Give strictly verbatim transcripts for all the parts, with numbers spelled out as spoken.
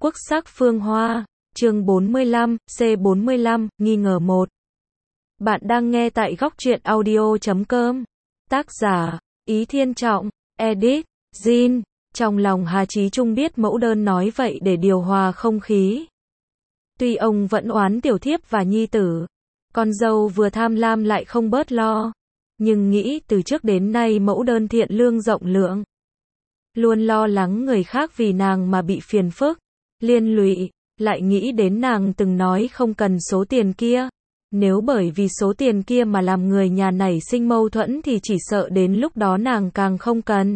Quốc sắc phương hoa, chương bốn mươi lăm, C bốn mươi lăm, nghi ngờ một. Bạn đang nghe tại góc truyện audio chấm com. Tác giả, Ý Thiên Trọng, edit, Jin. Trong lòng Hà Chí Trung biết mẫu đơn nói vậy để điều hòa không khí. Tuy ông vẫn oán tiểu thiếp và nhi tử, con dâu vừa tham lam lại không bớt lo, nhưng nghĩ từ trước đến nay mẫu đơn thiện lương rộng lượng, luôn lo lắng người khác vì nàng mà bị phiền phức, liên lụy, lại nghĩ đến nàng từng nói không cần số tiền kia. Nếu bởi vì số tiền kia mà làm người nhà nảy sinh mâu thuẫn thì chỉ sợ đến lúc đó nàng càng không cần.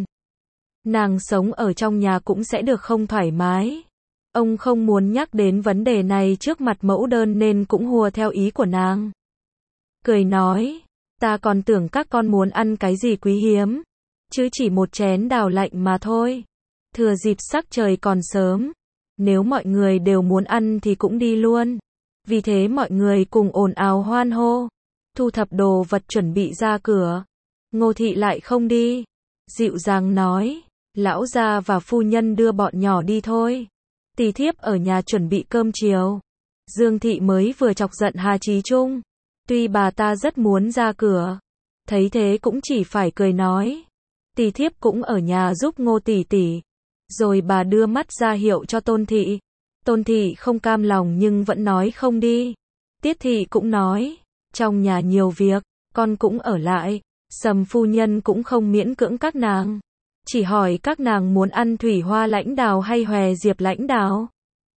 Nàng sống ở trong nhà cũng sẽ được không thoải mái. Ông không muốn nhắc đến vấn đề này trước mặt mẫu đơn nên cũng hùa theo ý của nàng. Cười nói, ta còn tưởng các con muốn ăn cái gì quý hiếm, chứ chỉ một chén đào lạnh mà thôi. Thừa dịp sắc trời còn sớm, nếu mọi người đều muốn ăn thì cũng đi luôn. Vì thế mọi người cùng ồn ào hoan hô, thu thập đồ vật chuẩn bị ra cửa. Ngô Thị lại không đi, dịu dàng nói, lão gia và phu nhân đưa bọn nhỏ đi thôi. Tỳ thiếp ở nhà chuẩn bị cơm chiều. Dương Thị mới vừa chọc giận Hà Chí Trung. Tuy bà ta rất muốn ra cửa, thấy thế cũng chỉ phải cười nói, tỳ thiếp cũng ở nhà giúp Ngô tỷ tỷ. Rồi bà đưa mắt ra hiệu cho Tôn Thị. Tôn Thị không cam lòng nhưng vẫn nói không đi. Tiết Thị cũng nói, trong nhà nhiều việc, con cũng ở lại. Sầm phu nhân cũng không miễn cưỡng các nàng, chỉ hỏi các nàng muốn ăn thủy hoa lãnh đào hay hòe diệp lãnh đào.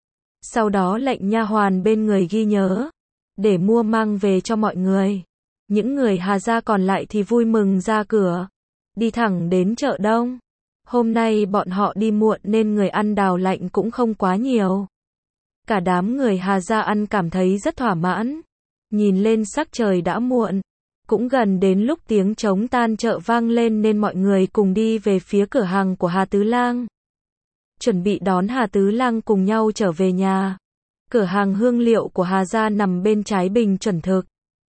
Sau đó lệnh nha hoàn bên người ghi nhớ, để mua mang về cho mọi người. Những người Hà gia còn lại thì vui mừng ra cửa, đi thẳng đến chợ đông. Hôm nay bọn họ đi muộn nên người ăn đào lạnh cũng không quá nhiều. Cả đám người Hà gia ăn cảm thấy rất thỏa mãn. Nhìn lên sắc trời đã muộn, cũng gần đến lúc tiếng trống tan chợ vang lên nên mọi người cùng đi về phía cửa hàng của Hà Tứ Lang. Chuẩn bị đón Hà Tứ Lang cùng nhau trở về nhà. Cửa hàng hương liệu của Hà gia nằm bên trái Bình Chuẩn Thực,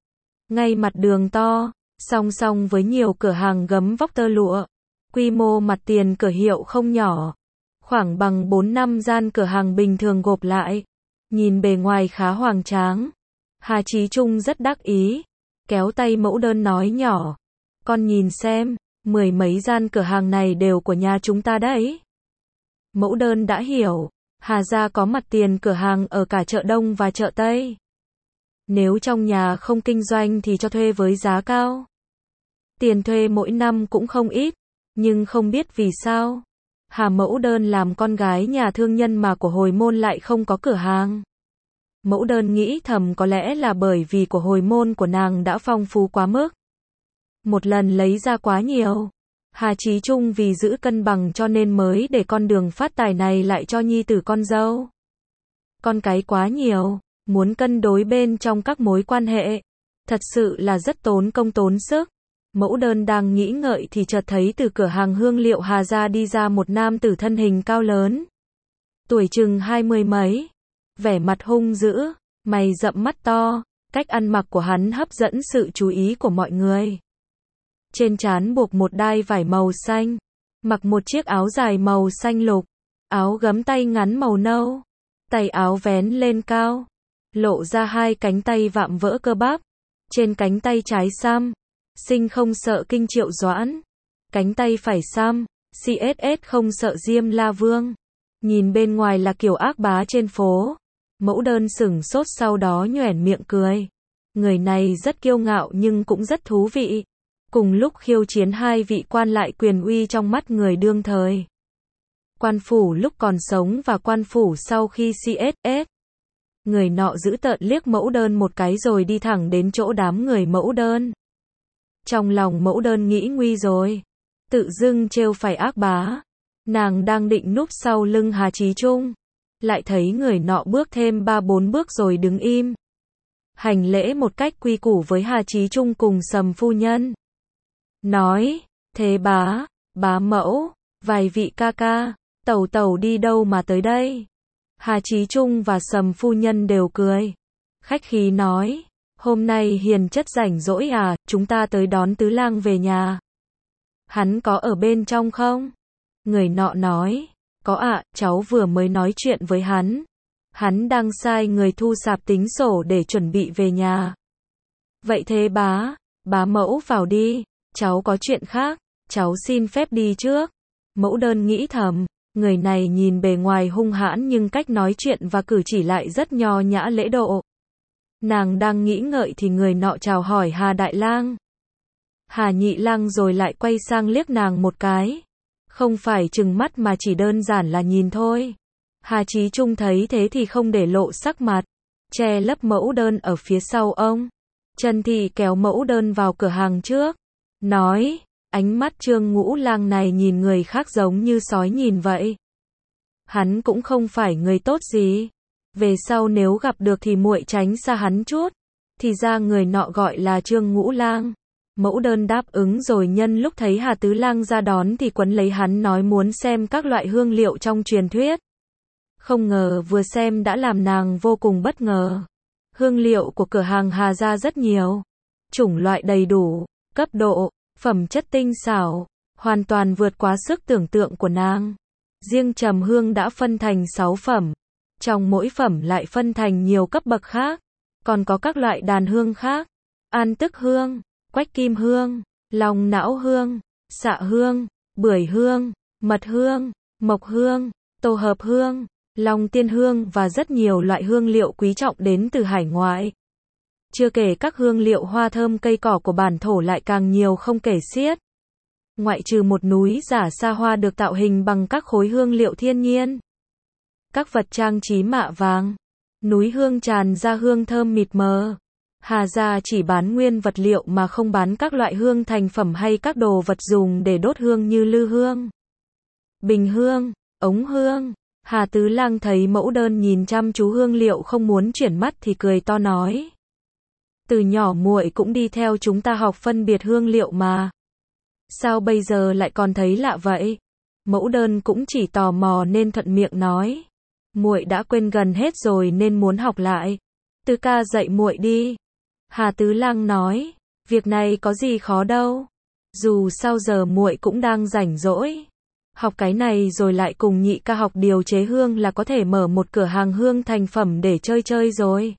ngay mặt đường to, song song với nhiều cửa hàng gấm vóc tơ lụa. Quy mô mặt tiền cửa hiệu không nhỏ, khoảng bằng bốn năm gian cửa hàng bình thường gộp lại. Nhìn bề ngoài khá hoành tráng. Hà Chí Trung rất đắc ý, kéo tay mẫu đơn nói nhỏ, con nhìn xem, mười mấy gian cửa hàng này đều của nhà chúng ta đấy. Mẫu đơn đã hiểu, Hà gia có mặt tiền cửa hàng ở cả chợ Đông và chợ Tây. Nếu trong nhà không kinh doanh thì cho thuê với giá cao. Tiền thuê mỗi năm cũng không ít, nhưng không biết vì sao, Hà mẫu đơn làm con gái nhà thương nhân mà của hồi môn lại không có cửa hàng. Mẫu đơn nghĩ thầm có lẽ là bởi vì của hồi môn của nàng đã phong phú quá mức. Một lần lấy ra quá nhiều. Hà Chí Trung vì giữ cân bằng cho nên mới để con đường phát tài này lại cho nhi tử con dâu. Con cái quá nhiều, muốn cân đối bên trong các mối quan hệ, thật sự là rất tốn công tốn sức. Mẫu đơn đang nghĩ ngợi thì chợt thấy từ cửa hàng hương liệu Hà gia đi ra một nam tử thân hình cao lớn, tuổi chừng hai mươi mấy, vẻ mặt hung dữ, mày rậm mắt to, cách ăn mặc của hắn hấp dẫn sự chú ý của mọi người. Trên trán buộc một đai vải màu xanh, mặc một chiếc áo dài màu xanh lục, áo gấm tay ngắn màu nâu, tay áo vén lên cao, lộ ra hai cánh tay vạm vỡ cơ bắp. Trên cánh tay trái xăm, sinh không sợ kinh Triệu Doãn, cánh tay phải xăm, xê ét ét không sợ Diêm La Vương. Nhìn bên ngoài là kiểu ác bá trên phố. Mẫu đơn sửng sốt sau đó nhoẻn miệng cười. Người này rất kiêu ngạo nhưng cũng rất thú vị. Cùng lúc khiêu chiến hai vị quan lại quyền uy trong mắt người đương thời. Quan phủ lúc còn sống và quan phủ sau khi xê ét ét. Người nọ giữ tợn liếc mẫu đơn một cái rồi đi thẳng đến chỗ đám người mẫu đơn. Trong lòng mẫu đơn nghĩ nguy rồi, tự dưng trêu phải ác bá. Nàng đang định núp sau lưng Hà Chí Trung, lại thấy người nọ bước thêm ba bốn bước rồi đứng im. Hành lễ một cách quy củ với Hà Chí Trung cùng Sầm phu nhân. Nói, thế bá, bá mẫu, vài vị ca ca, tẩu tẩu đi đâu mà tới đây? Hà Chí Trung và Sầm phu nhân đều cười, khách khí nói, hôm nay hiền chất rảnh rỗi à, chúng ta tới đón Tứ Lang về nhà. Hắn có ở bên trong không? Người nọ nói, có ạ, cháu vừa mới nói chuyện với hắn. Hắn đang sai người thu sạp tính sổ để chuẩn bị về nhà. Vậy thế bá, bá Mẫu vào đi, cháu có chuyện khác, cháu xin phép đi trước. Mẫu Đơn nghĩ thầm, người này nhìn bề ngoài hung hãn nhưng cách nói chuyện và cử chỉ lại rất nho nhã lễ độ. Nàng đang nghĩ ngợi thì người nọ chào hỏi Hà Đại Lang. Hà Nhị Lang rồi lại quay sang liếc nàng một cái. Không phải trừng mắt mà chỉ đơn giản là nhìn thôi. Hà Chí Trung thấy thế thì không để lộ sắc mặt, che lấp Mẫu Đơn ở phía sau ông. Trần Thị kéo Mẫu Đơn vào cửa hàng trước, nói, ánh mắt Trương Ngũ Lang này nhìn người khác giống như sói nhìn vậy. Hắn cũng không phải người tốt gì. Về sau nếu gặp được thì muội tránh xa hắn chút. Thì ra người nọ gọi là Trương Ngũ Lang. Mẫu Đơn đáp ứng rồi nhân lúc thấy Hà Tứ Lang ra đón thì quấn lấy hắn nói muốn xem các loại hương liệu trong truyền thuyết. Không ngờ vừa xem đã làm nàng vô cùng bất ngờ. Hương liệu của cửa hàng Hà gia rất nhiều. Chủng loại đầy đủ, cấp độ, phẩm chất tinh xảo, hoàn toàn vượt quá sức tưởng tượng của nàng. Riêng trầm hương đã phân thành sáu phẩm. Trong mỗi phẩm lại phân thành nhiều cấp bậc khác. Còn có các loại đàn hương khác. An tức hương, quách kim hương, long não hương, xạ hương, bưởi hương, mật hương, mộc hương, tổ hợp hương, long tiên hương và rất nhiều loại hương liệu quý trọng đến từ hải ngoại. Chưa kể các hương liệu hoa thơm cây cỏ của bản thổ lại càng nhiều không kể xiết. Ngoại trừ một núi giả xa hoa được tạo hình bằng các khối hương liệu thiên nhiên. Các vật trang trí mạ vàng. Núi hương tràn ra hương thơm mịt mờ. Hà gia chỉ bán nguyên vật liệu mà không bán các loại hương thành phẩm hay các đồ vật dùng để đốt hương như lư hương, bình hương, ống hương. Hà Tứ Lang thấy Mẫu Đơn nhìn chăm chú hương liệu không muốn chuyển mắt thì cười to nói. Từ nhỏ muội cũng đi theo chúng ta học phân biệt hương liệu mà. Sao bây giờ lại còn thấy lạ vậy? Mẫu Đơn cũng chỉ tò mò nên thuận miệng nói. Muội đã quên gần hết rồi nên muốn học lại. Tứ ca dạy muội đi. Hà Tứ Lang nói, việc này có gì khó đâu. Dù sao giờ muội cũng đang rảnh rỗi. Học cái này rồi lại cùng nhị ca học điều chế hương là có thể mở một cửa hàng hương thành phẩm để chơi chơi rồi.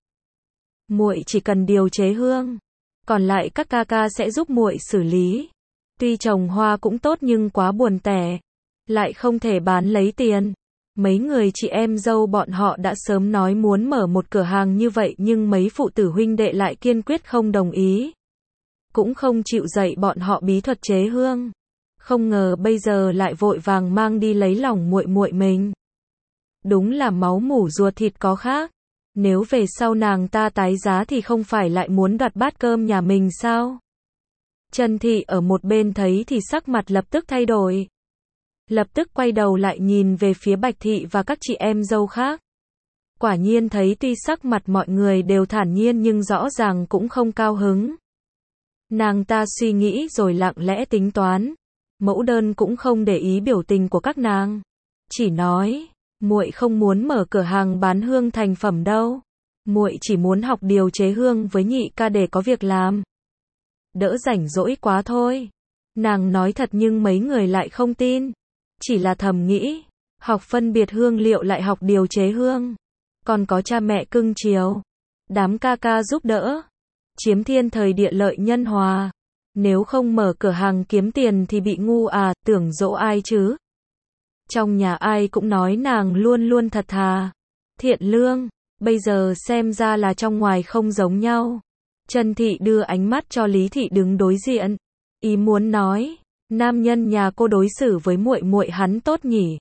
Muội chỉ cần điều chế hương, còn lại các ca ca sẽ giúp muội xử lý. Tuy trồng hoa cũng tốt nhưng quá buồn tẻ, lại không thể bán lấy tiền. Mấy người chị em dâu bọn họ đã sớm nói muốn mở một cửa hàng như vậy nhưng mấy phụ tử huynh đệ lại kiên quyết không đồng ý. Cũng không chịu dạy bọn họ bí thuật chế hương. Không ngờ bây giờ lại vội vàng mang đi lấy lòng muội muội mình. Đúng là máu mủ ruột thịt có khác. Nếu về sau nàng ta tái giá thì không phải lại muốn đoạt bát cơm nhà mình sao? Trần Thị ở một bên thấy thì sắc mặt lập tức thay đổi. Lập tức quay đầu lại nhìn về phía Bạch Thị và các chị em dâu khác. Quả nhiên thấy tuy sắc mặt mọi người đều thản nhiên nhưng rõ ràng cũng không cao hứng. Nàng ta suy nghĩ rồi lặng lẽ tính toán. Mẫu Đơn cũng không để ý biểu tình của các nàng. Chỉ nói, muội không muốn mở cửa hàng bán hương thành phẩm đâu. Muội chỉ muốn học điều chế hương với nhị ca để có việc làm. Đỡ rảnh rỗi quá thôi. Nàng nói thật nhưng mấy người lại không tin. Chỉ là thầm nghĩ, học phân biệt hương liệu lại học điều chế hương. Còn có cha mẹ cưng chiều. Đám ca ca giúp đỡ. Chiếm thiên thời địa lợi nhân hòa. Nếu không mở cửa hàng kiếm tiền thì bị ngu à, tưởng dỗ ai chứ. Trong nhà ai cũng nói nàng luôn luôn thật thà, thiện lương, bây giờ xem ra là trong ngoài không giống nhau. Trần Thị đưa ánh mắt cho Lý Thị đứng đối diện, ý muốn nói, nam nhân nhà cô đối xử với muội muội hắn tốt nhỉ.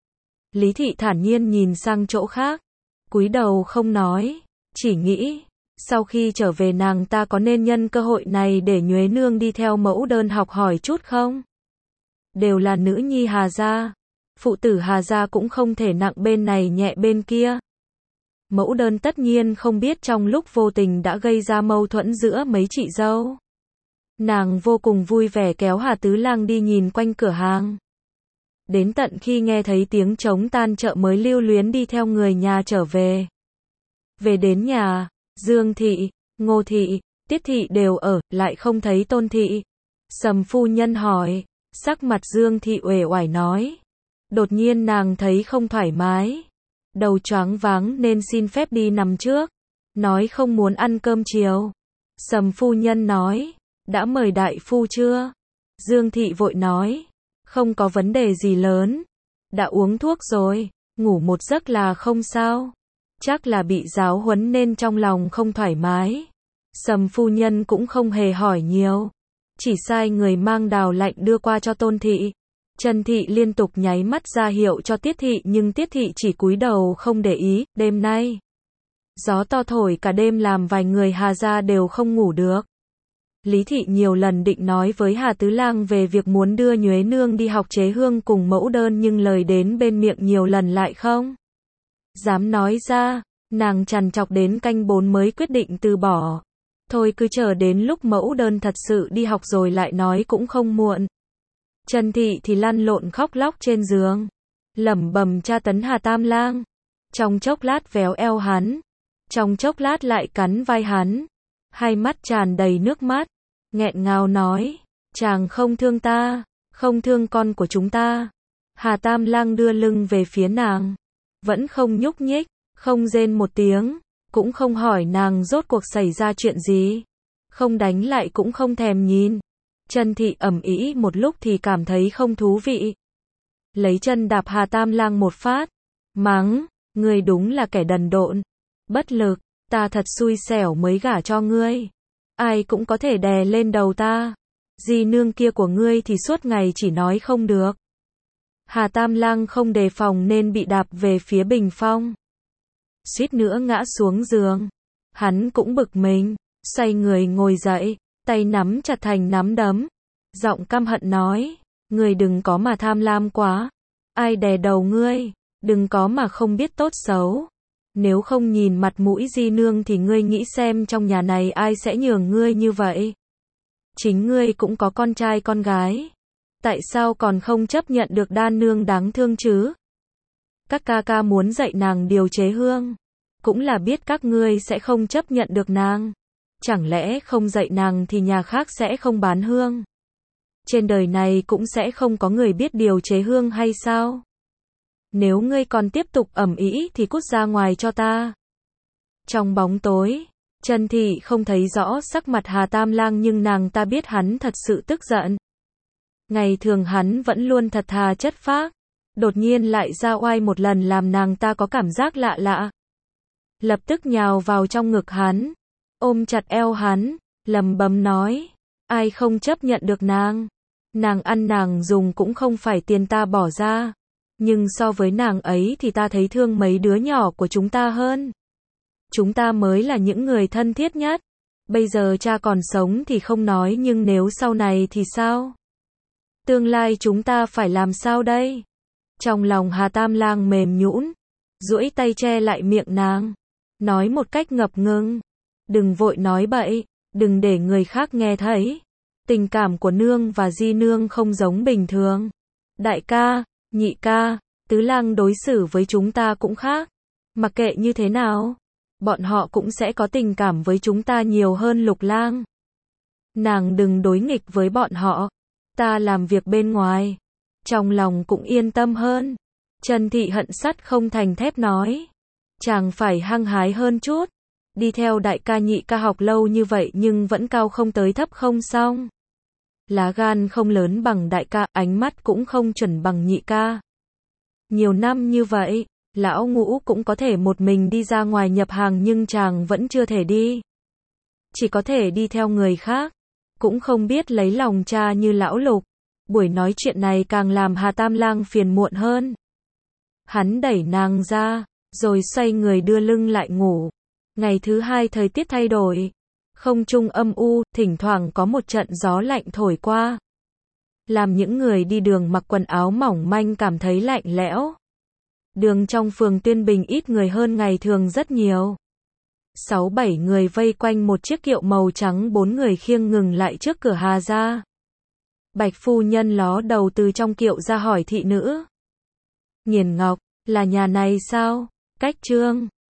Lý Thị thản nhiên nhìn sang chỗ khác, cúi đầu không nói, chỉ nghĩ, sau khi trở về nàng ta có nên nhân cơ hội này để Nhuế Nương đi theo Mẫu Đơn học hỏi chút không? Đều là nữ nhi Hà gia, phụ tử Hà gia cũng không thể nặng bên này nhẹ bên kia. Mẫu Đơn tất nhiên không biết trong lúc vô tình đã gây ra mâu thuẫn giữa mấy chị dâu. Nàng vô cùng vui vẻ kéo Hà Tứ Lang đi nhìn quanh cửa hàng. Đến tận khi nghe thấy tiếng trống tan chợ mới lưu luyến đi theo người nhà trở về. Về đến nhà, Dương Thị, Ngô Thị, Tiết Thị đều ở, lại không thấy Tôn Thị. Sầm phu nhân hỏi, sắc mặt Dương Thị uể oải nói, Đột nhiên nàng thấy không thoải mái, đầu choáng váng nên xin phép đi nằm trước, nói không muốn ăn cơm chiều. Sầm phu nhân nói, đã mời đại phu chưa? Dương thị vội nói, không có vấn đề gì lớn, đã uống thuốc rồi, ngủ một giấc là không sao. Chắc là bị giáo huấn nên trong lòng không thoải mái. Sầm phu nhân cũng không hề hỏi nhiều, chỉ sai người mang đào lạnh đưa qua cho Tôn thị. Trần thị liên tục nháy mắt ra hiệu cho Tiết thị nhưng Tiết thị chỉ cúi đầu không để ý. Đêm nay, gió to thổi cả đêm làm vài người Hà gia đều không ngủ được. Lý thị nhiều lần định nói với Hà Tứ Lang về việc muốn đưa Nhuế Nương đi học chế hương cùng mẫu đơn nhưng lời đến bên miệng nhiều lần lại không dám nói ra, nàng trằn trọc đến canh bốn mới quyết định từ bỏ. Thôi cứ chờ đến lúc mẫu đơn thật sự đi học rồi lại nói cũng không muộn. Trần thị thì lăn lộn khóc lóc trên giường, lẩm bẩm tra tấn Hà Tam Lang. Trong chốc lát véo eo hắn, trong chốc lát lại cắn vai hắn, hai mắt tràn đầy nước mắt, nghẹn ngào nói, chàng không thương ta, không thương con của chúng ta. Hà Tam Lang đưa lưng về phía nàng, vẫn không nhúc nhích, không rên một tiếng, cũng không hỏi nàng rốt cuộc xảy ra chuyện gì, không đánh lại cũng không thèm nhìn. Trần thị ầm ĩ một lúc thì cảm thấy không thú vị, lấy chân đạp Hà Tam Lang một phát, mắng, ngươi đúng là kẻ đần độn, bất lực, ta thật xui xẻo mới gả cho ngươi, ai cũng có thể đè lên đầu ta, di nương kia của ngươi thì suốt ngày chỉ nói không được. Hà Tam Lang không đề phòng nên bị đạp về phía bình phong, suýt nữa ngã xuống giường. Hắn cũng bực mình, xoay người ngồi dậy, tay nắm chặt thành nắm đấm, giọng căm hận nói, ngươi đừng có mà tham lam quá, ai đè đầu ngươi, đừng có mà không biết tốt xấu. Nếu không nhìn mặt mũi di nương thì ngươi nghĩ xem trong nhà này ai sẽ nhường ngươi như vậy. Chính ngươi cũng có con trai con gái, tại sao còn không chấp nhận được đan nương đáng thương chứ? Các ca ca muốn dạy nàng điều chế hương, cũng là biết các ngươi sẽ không chấp nhận được nàng. Chẳng lẽ không dạy nàng thì nhà khác sẽ không bán hương? Trên đời này cũng sẽ không có người biết điều chế hương hay sao? Nếu ngươi còn tiếp tục ầm ĩ thì cút ra ngoài cho ta. Trong bóng tối, Trần thị không thấy rõ sắc mặt Hà Tam Lang nhưng nàng ta biết hắn thật sự tức giận. Ngày thường hắn vẫn luôn thật thà chất phác, đột nhiên lại ra oai một lần làm nàng ta có cảm giác lạ lạ. Lập tức nhào vào trong ngực hắn, ôm chặt eo hắn, lầm bầm nói, ai không chấp nhận được nàng. Nàng ăn nàng dùng cũng không phải tiền ta bỏ ra, nhưng so với nàng ấy thì ta thấy thương mấy đứa nhỏ của chúng ta hơn. Chúng ta mới là những người thân thiết nhất. Bây giờ cha còn sống thì không nói nhưng nếu sau này thì sao? Tương lai chúng ta phải làm sao đây? Trong lòng Hà Tam Lang mềm nhũn, duỗi tay che lại miệng nàng, nói một cách ngập ngừng, đừng vội nói bậy, đừng để người khác nghe thấy. Tình cảm của nương và di nương không giống bình thường. Đại ca, nhị ca, tứ lang đối xử với chúng ta cũng khác. Mặc kệ như thế nào, bọn họ cũng sẽ có tình cảm với chúng ta nhiều hơn Lục lang. Nàng đừng đối nghịch với bọn họ. Ta làm việc bên ngoài, trong lòng cũng yên tâm hơn. Trần thị hận sắt không thành thép nói, chàng phải hăng hái hơn chút. Đi theo đại ca nhị ca học lâu như vậy nhưng vẫn cao không tới thấp không xong. Lá gan không lớn bằng đại ca, ánh mắt cũng không chuẩn bằng nhị ca. Nhiều năm như vậy, lão Ngũ cũng có thể một mình đi ra ngoài nhập hàng nhưng chàng vẫn chưa thể đi. Chỉ có thể đi theo người khác, cũng không biết lấy lòng cha như lão Lục. Buổi nói chuyện này càng làm Hà Tam Lang phiền muộn hơn. Hắn đẩy nàng ra, rồi xoay người đưa lưng lại ngủ. Ngày thứ hai thời tiết thay đổi, không trung âm u, thỉnh thoảng có một trận gió lạnh thổi qua, làm những người đi đường mặc quần áo mỏng manh cảm thấy lạnh lẽo. Đường trong phường Tuyên Bình ít người hơn ngày thường rất nhiều. Sáu bảy người vây quanh một chiếc kiệu màu trắng, bốn người khiêng ngừng lại trước cửa Hà gia. Bạch phu nhân ló đầu từ trong kiệu ra hỏi thị nữ. Nghiền Ngọc, là nhà này sao? Cách Trương